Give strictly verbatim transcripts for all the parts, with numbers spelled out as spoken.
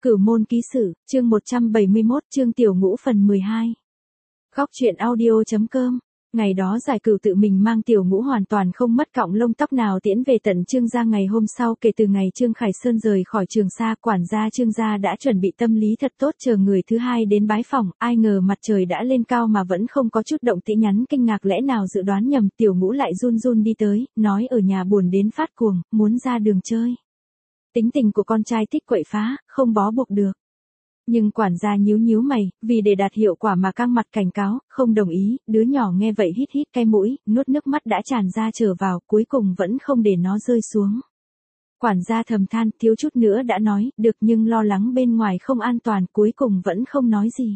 Cửu môn ký sự, chương một trăm bảy mươi mốt, chương tiểu ngũ phần mười hai. Góc truyện audio chấm com. Ngày đó Giải Cửu tự mình mang tiểu ngũ hoàn toàn không mất cọng lông tóc nào tiễn về tận Trương gia. Ngày hôm sau kể từ ngày Trương Khải Sơn rời khỏi Trường Sa, quản gia Trương gia đã chuẩn bị tâm lý thật tốt chờ người thứ hai đến bái phỏng. Ai ngờ mặt trời đã lên cao mà vẫn không có chút động tĩnh, nhắn kinh ngạc lẽ nào dự đoán nhầm. Tiểu ngũ lại run run đi tới, nói ở nhà buồn đến phát cuồng, muốn ra đường chơi. Tính tình của con trai thích quậy phá, không bó buộc được. Nhưng quản gia nhíu nhíu mày, vì để đạt hiệu quả mà căng mặt cảnh cáo, không đồng ý. Đứa nhỏ nghe vậy hít hít cái mũi, nuốt nước mắt đã tràn ra trở vào, cuối cùng vẫn không để nó rơi xuống. Quản gia thầm than, thiếu chút nữa đã nói, được, nhưng lo lắng bên ngoài không an toàn, cuối cùng vẫn không nói gì.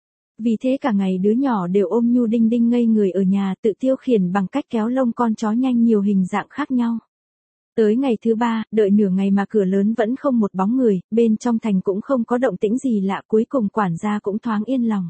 Vì thế cả ngày đứa nhỏ đều ôm Nhu Đinh Đinh ngây người ở nhà, tự tiêu khiển bằng cách kéo lông con chó nhanh nhiều hình dạng khác nhau. Tới ngày thứ ba, đợi nửa ngày mà cửa lớn vẫn không một bóng người, bên trong thành cũng không có động tĩnh gì lạ, cuối cùng quản gia cũng thoáng yên lòng.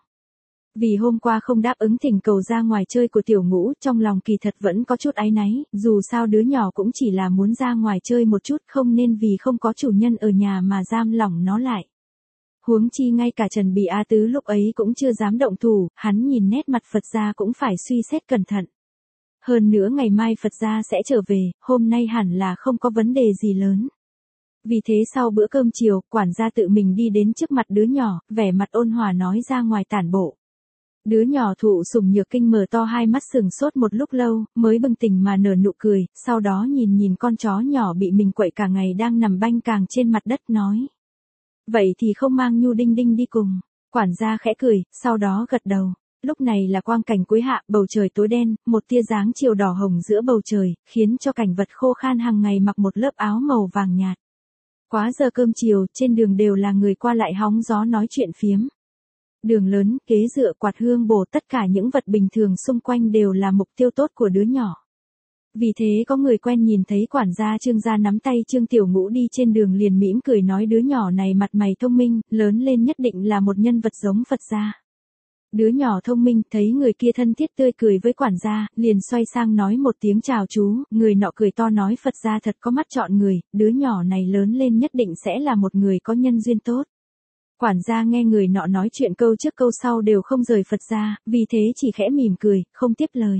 Vì hôm qua không đáp ứng thỉnh cầu ra ngoài chơi của tiểu ngũ, trong lòng kỳ thật vẫn có chút áy náy, dù sao đứa nhỏ cũng chỉ là muốn ra ngoài chơi một chút, không nên vì không có chủ nhân ở nhà mà giam lỏng nó lại. Huống chi ngay cả Trần Bì A Tứ lúc ấy cũng chưa dám động thủ, hắn nhìn nét mặt Phật gia cũng phải suy xét cẩn thận. Hơn nữa ngày mai Phật gia sẽ trở về, hôm nay hẳn là không có vấn đề gì lớn. Vì thế sau bữa cơm chiều, quản gia tự mình đi đến trước mặt đứa nhỏ, vẻ mặt ôn hòa nói ra ngoài tản bộ. Đứa nhỏ thụ sủng nhược kinh mở to hai mắt sừng sốt một lúc lâu, mới bừng tỉnh mà nở nụ cười, sau đó nhìn nhìn con chó nhỏ bị mình quậy cả ngày đang nằm banh càng trên mặt đất nói. Vậy thì không mang Nhu Đinh Đinh đi cùng. Quản gia khẽ cười, sau đó gật đầu. Lúc này là quang cảnh cuối hạ, bầu trời tối đen, một tia dáng chiều đỏ hồng giữa bầu trời, khiến cho cảnh vật khô khan hàng ngày mặc một lớp áo màu vàng nhạt. Quá giờ cơm chiều, trên đường đều là người qua lại hóng gió nói chuyện phiếm. Đường lớn, kế dựa, quạt hương bổ, tất cả những vật bình thường xung quanh đều là mục tiêu tốt của đứa nhỏ. Vì thế có người quen nhìn thấy quản gia Trương gia nắm tay Trương Tiểu Ngũ đi trên đường liền mỉm cười nói đứa nhỏ này mặt mày thông minh, lớn lên nhất định là một nhân vật giống Phật gia. Đứa nhỏ thông minh thấy người kia thân thiết tươi cười với quản gia, liền xoay sang nói một tiếng chào chú, người nọ cười to nói Phật gia thật có mắt chọn người, đứa nhỏ này lớn lên nhất định sẽ là một người có nhân duyên tốt. Quản gia nghe người nọ nói chuyện câu trước câu sau đều không rời Phật gia, vì thế chỉ khẽ mỉm cười, không tiếp lời.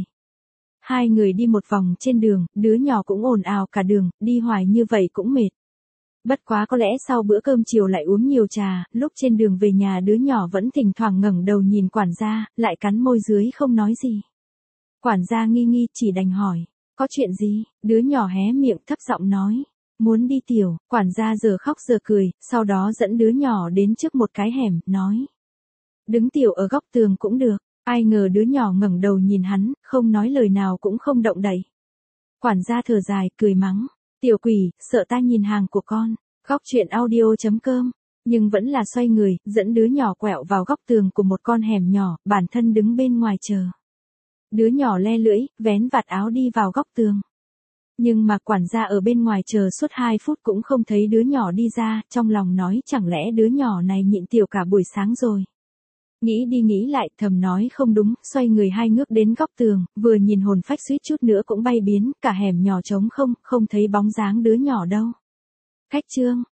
Hai người đi một vòng trên đường, đứa nhỏ cũng ồn ào cả đường, đi hoài như vậy cũng mệt. Bất quá có lẽ sau bữa cơm chiều lại uống nhiều trà, lúc trên đường về nhà đứa nhỏ vẫn thỉnh thoảng ngẩng đầu nhìn quản gia, lại cắn môi dưới không nói gì. Quản gia nghi nghi chỉ đành hỏi, có chuyện gì? Đứa nhỏ hé miệng thấp giọng nói, muốn đi tiểu. Quản gia giờ khóc giờ cười, sau đó dẫn đứa nhỏ đến trước một cái hẻm, nói, đứng tiểu ở góc tường cũng được. Ai ngờ đứa nhỏ ngẩng đầu nhìn hắn, không nói lời nào cũng không động đậy. Quản gia thở dài, cười mắng, tiểu quỷ, sợ ta nhìn hàng của con. Góc truyện audio chấm com. Nhưng vẫn là xoay người, dẫn đứa nhỏ quẹo vào góc tường của một con hẻm nhỏ, bản thân đứng bên ngoài chờ. Đứa nhỏ le lưỡi, vén vạt áo đi vào góc tường. Nhưng mà quản gia ở bên ngoài chờ suốt hai phút cũng không thấy đứa nhỏ đi ra, trong lòng nói chẳng lẽ đứa nhỏ này nhịn tiểu cả buổi sáng rồi. Nghĩ đi nghĩ lại, thầm nói không đúng, xoay người hai ngước đến góc tường, vừa nhìn hồn phách suýt chút nữa cũng bay biến, cả hẻm nhỏ trống không, không thấy bóng dáng đứa nhỏ đâu. Khách trương,